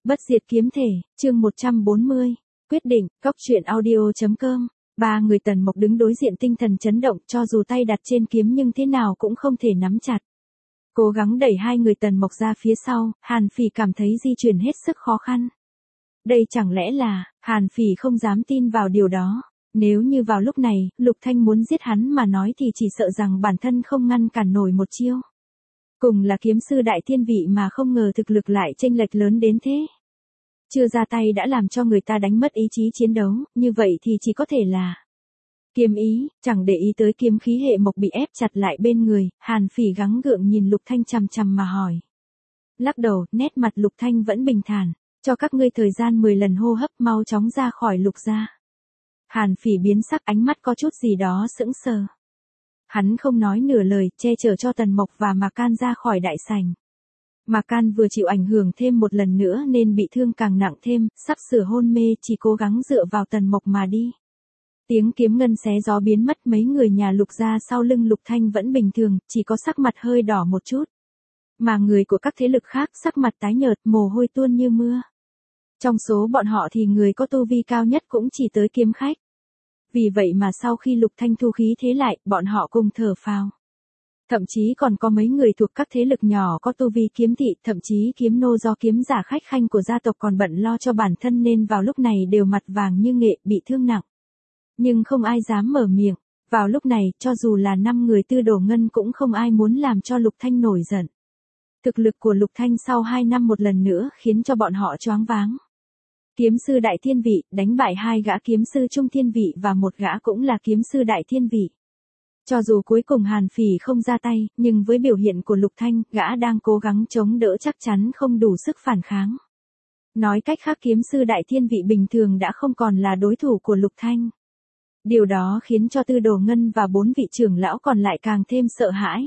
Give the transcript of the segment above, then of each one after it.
Bất diệt kiếm thể, chương 140. Quyết định, Cóc truyện audio.com. Ba người Tần Mộc đứng đối diện tinh thần chấn động, cho dù tay đặt trên kiếm nhưng thế nào cũng không thể nắm chặt. Cố gắng đẩy hai người Tần Mộc ra phía sau, Hàn Phỉ cảm thấy di chuyển hết sức khó khăn. Đây chẳng lẽ là, Hàn Phỉ không dám tin vào điều đó. Nếu như vào lúc này, Lục Thanh muốn giết hắn mà nói thì chỉ sợ rằng bản thân không ngăn cản nổi một chiêu. Cùng là kiếm sư đại thiên vị mà không ngờ thực lực lại chênh lệch lớn đến thế. Chưa ra tay đã làm cho người ta đánh mất ý chí chiến đấu, như vậy thì chỉ có thể là kiếm ý, chẳng để ý tới kiếm khí hệ mộc bị ép chặt lại bên người, Hàn Phỉ gắng gượng nhìn Lục Thanh chằm chằm mà hỏi. Lắc đầu, nét mặt Lục Thanh vẫn bình thản, cho các ngươi thời gian 10 lần hô hấp mau chóng ra khỏi Lục gia. Hàn Phỉ biến sắc, ánh mắt có chút gì đó sững sờ. Hắn không nói nửa lời, che chở cho Tần Mộc và Mạc Can ra khỏi đại sảnh. Mạc Can vừa chịu ảnh hưởng thêm một lần nữa nên bị thương càng nặng thêm, sắp sửa hôn mê, chỉ cố gắng dựa vào Tần Mộc mà đi. Tiếng kiếm ngân xé gió biến mất, mấy người nhà Lục gia sau lưng Lục Thanh vẫn bình thường, chỉ có sắc mặt hơi đỏ một chút. Mà người của các thế lực khác sắc mặt tái nhợt, mồ hôi tuôn như mưa. Trong số bọn họ thì người có tu vi cao nhất cũng chỉ tới kiếm khách. Vì vậy mà sau khi Lục Thanh thu khí thế lại, bọn họ cùng thở phào. Thậm chí còn có mấy người thuộc các thế lực nhỏ có tu vi kiếm thị, thậm chí kiếm nô do kiếm giả khách khanh của gia tộc còn bận lo cho bản thân nên vào lúc này đều mặt vàng như nghệ, bị thương nặng. Nhưng không ai dám mở miệng. Vào lúc này, cho dù là 5 người Tư Đồ Ngân cũng không ai muốn làm cho Lục Thanh nổi giận. Thực lực của Lục Thanh sau 2 năm một lần nữa khiến cho bọn họ choáng váng. Kiếm sư đại thiên vị, đánh bại 2 gã kiếm sư trung thiên vị và một gã cũng là kiếm sư đại thiên vị. Cho dù cuối cùng Hàn Phỉ không ra tay, nhưng với biểu hiện của Lục Thanh, gã đang cố gắng chống đỡ chắc chắn không đủ sức phản kháng. Nói cách khác kiếm sư đại thiên vị bình thường đã không còn là đối thủ của Lục Thanh. Điều đó khiến cho Tư Đồ Ngân và 4 vị trưởng lão còn lại càng thêm sợ hãi.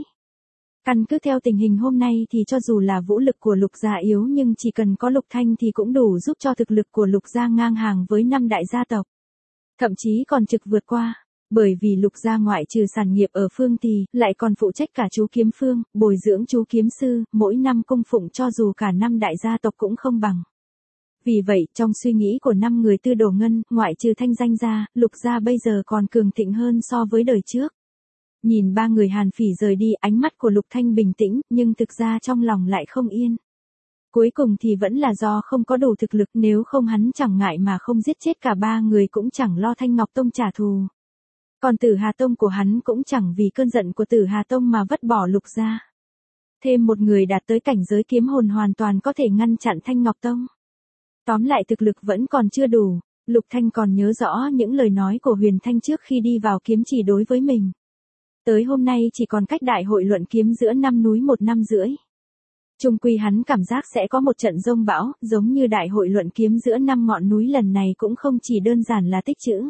Căn cứ theo tình hình hôm nay thì cho dù là vũ lực của Lục gia yếu nhưng chỉ cần có Lục Thanh thì cũng đủ giúp cho thực lực của Lục gia ngang hàng với 5 đại gia tộc. Thậm chí còn trực vượt qua, bởi vì Lục gia ngoại trừ sản nghiệp ở phương thì lại còn phụ trách cả chú kiếm phương, bồi dưỡng chú kiếm sư, mỗi năm cung phụng cho dù cả 5 đại gia tộc cũng không bằng. Vì vậy, trong suy nghĩ của 5 người Tư Đồ Ngân, ngoại trừ thanh danh ra, Lục gia bây giờ còn cường thịnh hơn so với đời trước. Nhìn 3 người Hàn Phỉ rời đi, ánh mắt của Lục Thanh bình tĩnh, nhưng thực ra trong lòng lại không yên. Cuối cùng thì vẫn là do không có đủ thực lực, nếu không hắn chẳng ngại mà không giết chết cả 3 người cũng chẳng lo Thanh Ngọc Tông trả thù. Còn Tử Hà Tông của hắn cũng chẳng vì cơn giận của Tử Hà Tông mà vứt bỏ Lục gia. Thêm một người đạt tới cảnh giới kiếm hồn hoàn toàn có thể ngăn chặn Thanh Ngọc Tông. Tóm lại thực lực vẫn còn chưa đủ, Lục Thanh còn nhớ rõ những lời nói của Huyền Thanh trước khi đi vào kiếm chỉ đối với mình. Tới hôm nay chỉ còn cách đại hội luận kiếm giữa 5 núi 1 năm rưỡi. Chung quy hắn cảm giác sẽ có một trận giông bão, giống như đại hội luận kiếm giữa 5 ngọn núi lần này cũng không chỉ đơn giản là tích trữ.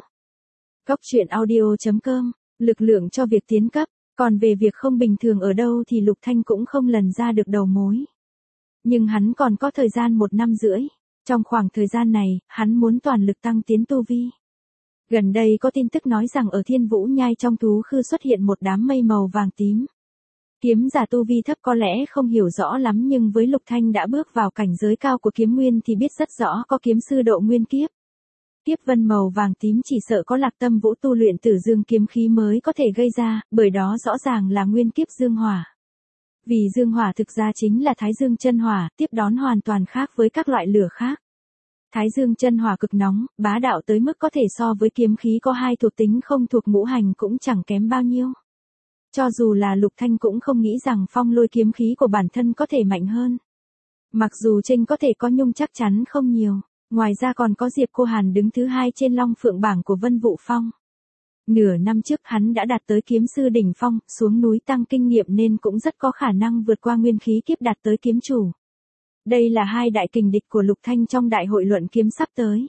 Cóc truyện audio.com, lực lượng cho việc tiến cấp, còn về việc không bình thường ở đâu thì Lục Thanh cũng không lần ra được đầu mối. Nhưng hắn còn có thời gian 1 năm rưỡi, trong khoảng thời gian này, hắn muốn toàn lực tăng tiến tu vi. Gần đây có tin tức nói rằng ở Thiên Vũ Nhai trong thú khư xuất hiện một đám mây màu vàng tím. Kiếm giả tu vi thấp có lẽ không hiểu rõ lắm nhưng với Lục Thanh đã bước vào cảnh giới cao của kiếm nguyên thì biết rất rõ có kiếm sư độ nguyên kiếp. Kiếp vân màu vàng tím chỉ sợ có Lạc Tâm Vũ tu luyện Tử Dương kiếm khí mới có thể gây ra, bởi đó rõ ràng là nguyên kiếp dương hỏa. Vì dương hỏa thực ra chính là Thái Dương chân hỏa, tiếp đón hoàn toàn khác với các loại lửa khác. Thái Dương chân hỏa cực nóng, bá đạo tới mức có thể so với kiếm khí có 2 thuộc tính không thuộc ngũ hành cũng chẳng kém bao nhiêu. Cho dù là Lục Thanh cũng không nghĩ rằng phong lôi kiếm khí của bản thân có thể mạnh hơn. Mặc dù Trinh có thể có nhưng chắc chắn không nhiều, ngoài ra còn có Diệp Cô Hàn đứng thứ 2 trên Long Phượng bảng của Vân Vũ Phong. Nửa năm trước hắn đã đạt tới kiếm sư đỉnh phong, xuống núi tăng kinh nghiệm nên cũng rất có khả năng vượt qua nguyên khí kiếp đạt tới kiếm chủ. Đây là 2 đại kình địch của Lục Thanh trong đại hội luận kiếm sắp tới.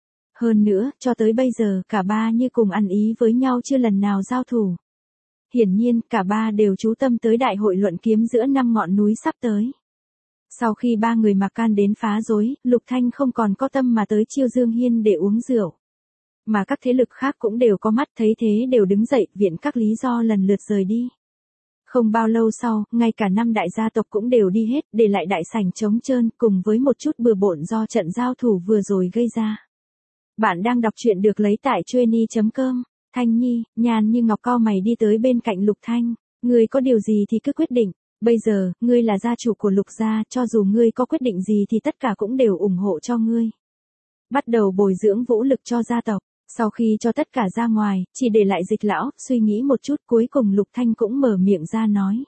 Hơn nữa, cho tới bây giờ, cả 3 như cùng ăn ý với nhau chưa lần nào giao thủ. Hiển nhiên, cả 3 đều chú tâm tới đại hội luận kiếm giữa 5 ngọn núi sắp tới. Sau khi 3 người Mạc Can đến phá rối, Lục Thanh không còn có tâm mà tới Chiêu Dương Hiên để uống rượu. Mà các thế lực khác cũng đều có mắt thấy thế đều đứng dậy, viện các lý do lần lượt rời đi. Không bao lâu sau, ngay cả 5 đại gia tộc cũng đều đi hết, để lại đại sảnh trống trơn cùng với một chút bừa bộn do trận giao thủ vừa rồi gây ra. Bạn đang đọc truyện được lấy tại Chueny.com. Thanh Nhi, Nhan Như Ngọc cau mày đi tới bên cạnh Lục Thanh. Ngươi có điều gì thì cứ quyết định. Bây giờ, ngươi là gia chủ của Lục gia, cho dù ngươi có quyết định gì thì tất cả cũng đều ủng hộ cho ngươi. Bắt đầu bồi dưỡng vũ lực cho gia tộc. Sau khi cho tất cả ra ngoài, chỉ để lại Dịch lão, suy nghĩ một chút cuối cùng Lục Thanh cũng mở miệng ra nói.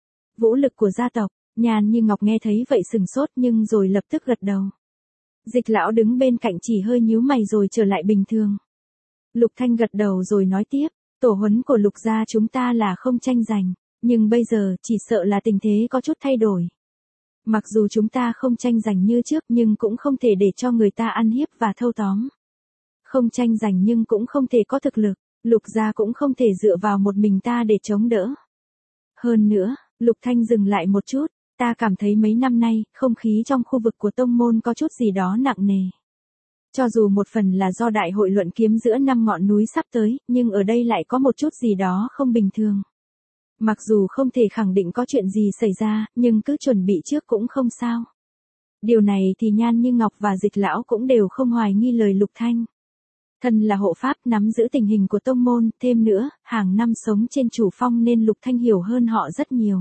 Vũ lực của gia tộc, Nhan Như Ngọc nghe thấy vậy sừng sốt nhưng rồi lập tức gật đầu. Dịch lão đứng bên cạnh chỉ hơi nhíu mày rồi trở lại bình thường. Lục Thanh gật đầu rồi nói tiếp, tổ huấn của Lục gia chúng ta là không tranh giành, nhưng bây giờ chỉ sợ là tình thế có chút thay đổi. Mặc dù chúng ta không tranh giành như trước nhưng cũng không thể để cho người ta ăn hiếp và thâu tóm. Không tranh giành nhưng cũng không thể có thực lực, Lục gia cũng không thể dựa vào một mình ta để chống đỡ. Hơn nữa, Lục Thanh dừng lại một chút, ta cảm thấy mấy năm nay, không khí trong khu vực của tông môn có chút gì đó nặng nề. Cho dù một phần là do đại hội luận kiếm giữa 5 ngọn núi sắp tới, nhưng ở đây lại có một chút gì đó không bình thường. Mặc dù không thể khẳng định có chuyện gì xảy ra, nhưng cứ chuẩn bị trước cũng không sao. Điều này thì Nhan Như Ngọc và Dịch lão cũng đều không hoài nghi lời Lục Thanh. Thân là hộ pháp nắm giữ tình hình của tông môn, thêm nữa, hàng năm sống trên chủ phong nên Lục Thanh hiểu hơn họ rất nhiều.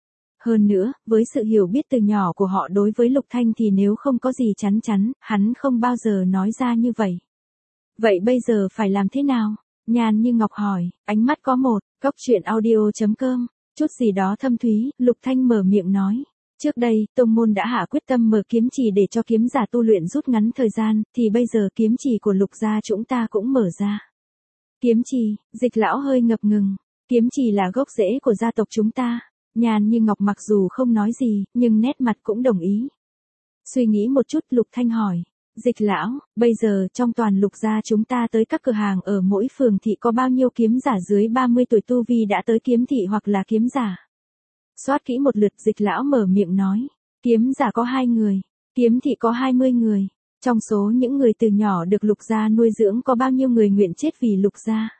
Hơn nữa, với sự hiểu biết từ nhỏ của họ đối với Lục Thanh thì nếu không có gì chắn chắn, hắn không bao giờ nói ra như vậy. Vậy bây giờ phải làm thế nào? Nhan Như Ngọc hỏi, ánh mắt có một, góc truyện audio.com, chút gì đó thâm thúy, Lục Thanh mở miệng nói. Trước đây, tông môn đã hạ quyết tâm mở kiếm trì để cho kiếm giả tu luyện rút ngắn thời gian, thì bây giờ kiếm trì của Lục gia chúng ta cũng mở ra. Kiếm trì, Dịch lão hơi ngập ngừng, kiếm trì là gốc rễ của gia tộc chúng ta. Nhan Như Ngọc mặc dù không nói gì, nhưng nét mặt cũng đồng ý. Suy nghĩ một chút Lục Thanh hỏi, Dịch lão, bây giờ trong toàn Lục gia chúng ta tới các cửa hàng ở mỗi phường thị có bao nhiêu kiếm giả dưới 30 tuổi tu vi đã tới kiếm thị hoặc là kiếm giả? Soát kỹ một lượt Dịch lão mở miệng nói, kiếm giả có 2 người, kiếm thị có 20 người. Trong số những người từ nhỏ được Lục gia nuôi dưỡng có bao nhiêu người nguyện chết vì Lục gia?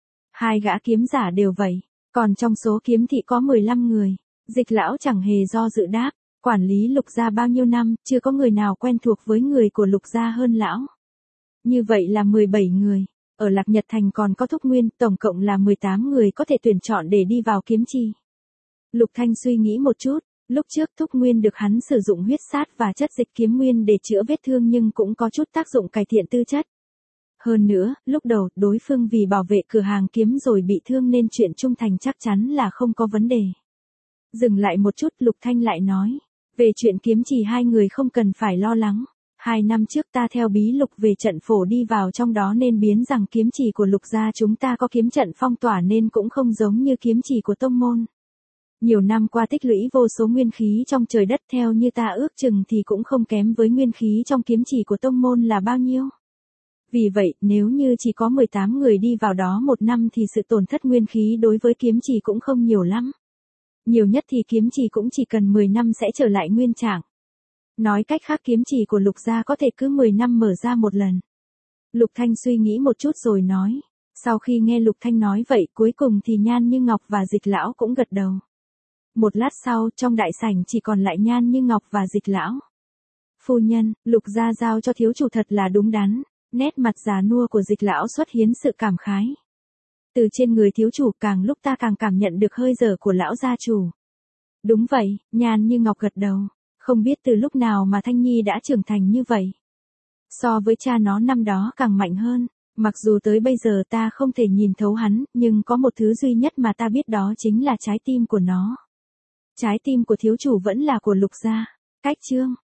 2 gã kiếm giả đều vậy. Còn trong số kiếm thị có 15 người, Dịch lão chẳng hề do dự đáp, quản lý Lục gia bao nhiêu năm, chưa có người nào quen thuộc với người của Lục gia hơn lão. Như vậy là 17 người, ở Lạc Nhật Thành còn có Thúc Nguyên, tổng cộng là 18 người có thể tuyển chọn để đi vào kiếm trì. Lục Thanh suy nghĩ một chút, lúc trước Thúc Nguyên được hắn sử dụng huyết sát và chất dịch kiếm nguyên để chữa vết thương nhưng cũng có chút tác dụng cải thiện tư chất. Hơn nữa, lúc đầu, đối phương vì bảo vệ cửa hàng kiếm rồi bị thương nên chuyện trung thành chắc chắn là không có vấn đề. Dừng lại một chút Lục Thanh lại nói, về chuyện kiếm trì 2 người không cần phải lo lắng. 2 năm trước ta theo bí lục về trận phổ đi vào trong đó nên biến rằng kiếm trì của Lục gia chúng ta có kiếm trận phong tỏa nên cũng không giống như kiếm trì của tông môn. Nhiều năm qua tích lũy vô số nguyên khí trong trời đất theo như ta ước chừng thì cũng không kém với nguyên khí trong kiếm trì của tông môn là bao nhiêu. Vì vậy, nếu như chỉ có 18 người đi vào đó một năm thì sự tổn thất nguyên khí đối với kiếm trì cũng không nhiều lắm. Nhiều nhất thì kiếm trì cũng chỉ cần 10 năm sẽ trở lại nguyên trạng. Nói cách khác kiếm trì của Lục gia có thể cứ 10 năm mở ra một lần. Lục Thanh suy nghĩ một chút rồi nói. Sau khi nghe Lục Thanh nói vậy cuối cùng thì Nhan Như Ngọc và Dịch lão cũng gật đầu. Một lát sau trong đại sảnh chỉ còn lại Nhan Như Ngọc và Dịch lão. Phu nhân, Lục gia giao cho thiếu chủ thật là đúng đắn. Nét mặt già nua của Dịch lão xuất hiện sự cảm khái. Từ trên người thiếu chủ càng lúc ta càng cảm nhận được hơi thở của lão gia chủ. Đúng vậy, Nhan Như Ngọc gật đầu. Không biết từ lúc nào mà Thanh Nhi đã trưởng thành như vậy. So với cha nó năm đó càng mạnh hơn. Mặc dù tới bây giờ ta không thể nhìn thấu hắn, nhưng có một thứ duy nhất mà ta biết đó chính là trái tim của nó. Trái tim của thiếu chủ vẫn là của Lục gia. Cách chương